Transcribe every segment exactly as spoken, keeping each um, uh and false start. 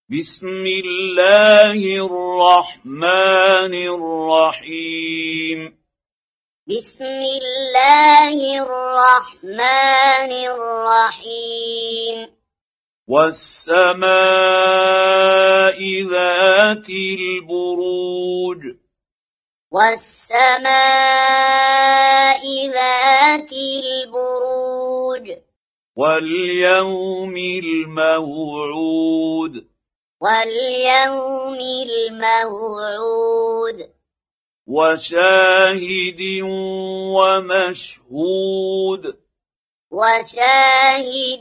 بسم الله الرحمن الرحيم بسم الله الرحمن الرحيم والسماء ذات البروج والسماء ذات البروج واليوم الموعود واليوم الموعود وشاهد ومشهود وشاهد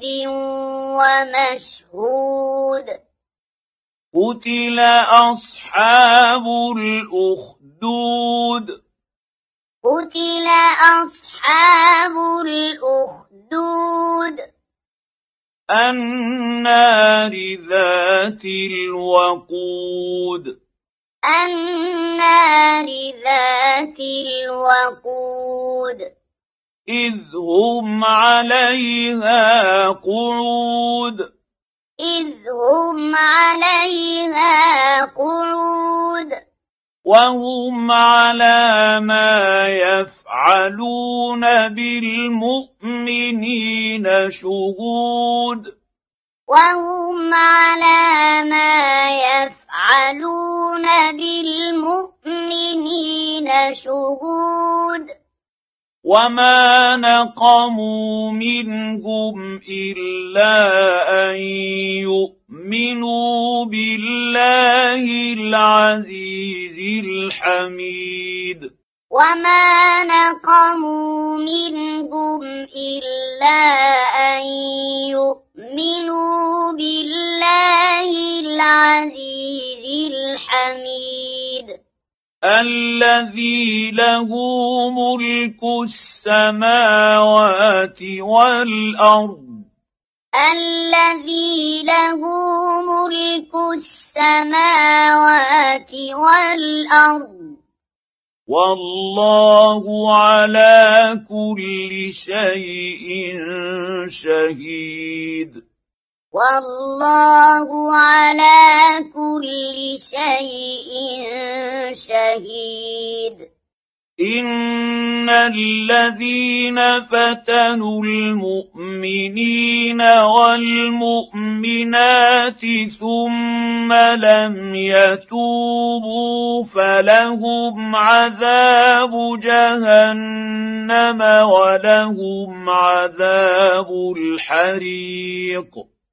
ومشهود قتل أصحاب الأخدود قتل أصحاب الأخدود النار ذات الوقود النار ذات الوقود إذ هم عليها قعود إذ هم عليها قعود وهم على ما يفعلون بالمؤمنين شهود وهم على ما يفعلون بالمؤمنين شهود وما نقموا منهم إلا أن يؤمنوا بالله العزيز الحميد وما نقموا منهم إلا أن يؤمنوا بالله العزيز الحميد الذي له ملك السماوات والأرض الذي له ملك السماوات والأرض والله على كل شيء شهيد والله على كل شيء شهيد إن الذين فتنوا المؤمنين والمؤمنات ثم لم يتوبوا فلهم عذاب جهنم ولهم عذاب الحريق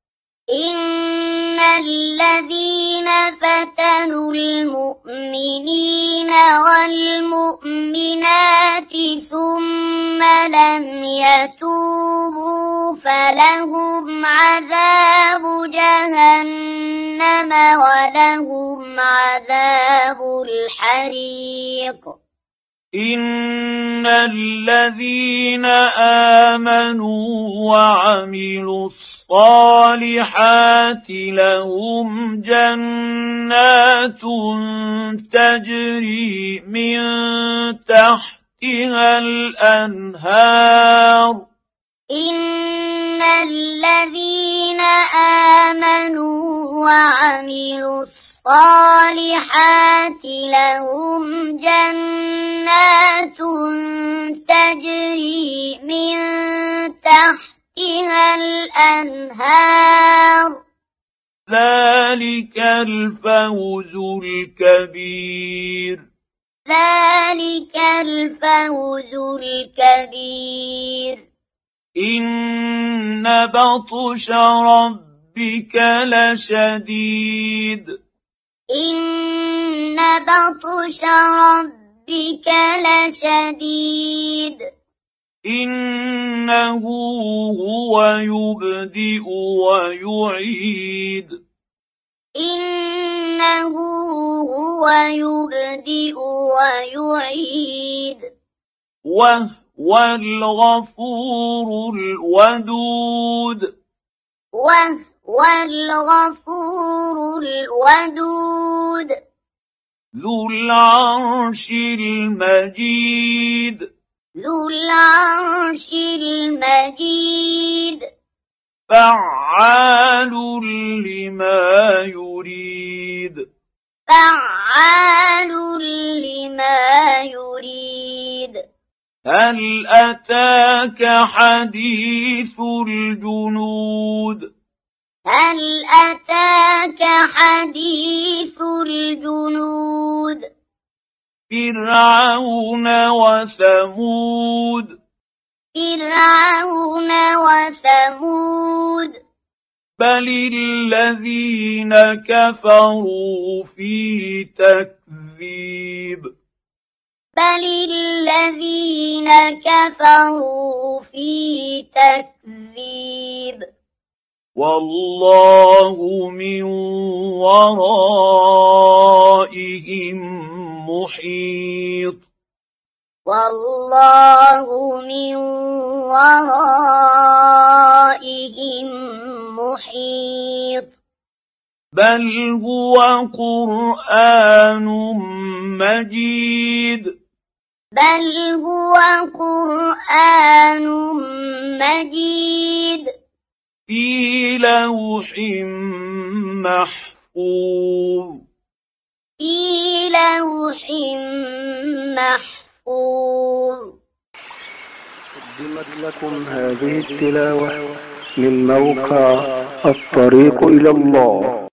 إن الذين فتنوا المؤمنين والمؤمنات ثم لم يتوبوا فلهم عذاب جهنم ولهم عذاب الحريق إن الذين آمنوا وعملوا الصالحات لهم جنات تجري من تحتها الأنهار إن الذين آمنوا وعملوا الصالحات لهم جنات تجري من تحتها الأنهار ذلك الفوز الكبير ذلك الفوز الكبير إن بطش ربك لشديد إن بطش ربك لشديد إنه هو يبدئ ويعيد إنه هو يبدئ ويعيد وهو الغفور الودود وهو الغفور الودود ذو العرش المجيد ذو العرش المجيد فعال لما يريد فعال لما يريد هل أتاك حديث الجنود هل أتاك حديث الجنود فرعون وثمود فرعون وثمود بل الذين كفروا في تكذيب بل الذين كفروا في تكذيب والله من ورائهم محيط والله من ورائهم محيط بل هو قرآن مجيد بل هو قرآن مجيد في لوح محفوظ في لوح محفوظ. قدمت لكم هذه التلاوة من موقع الطريق إلى الله.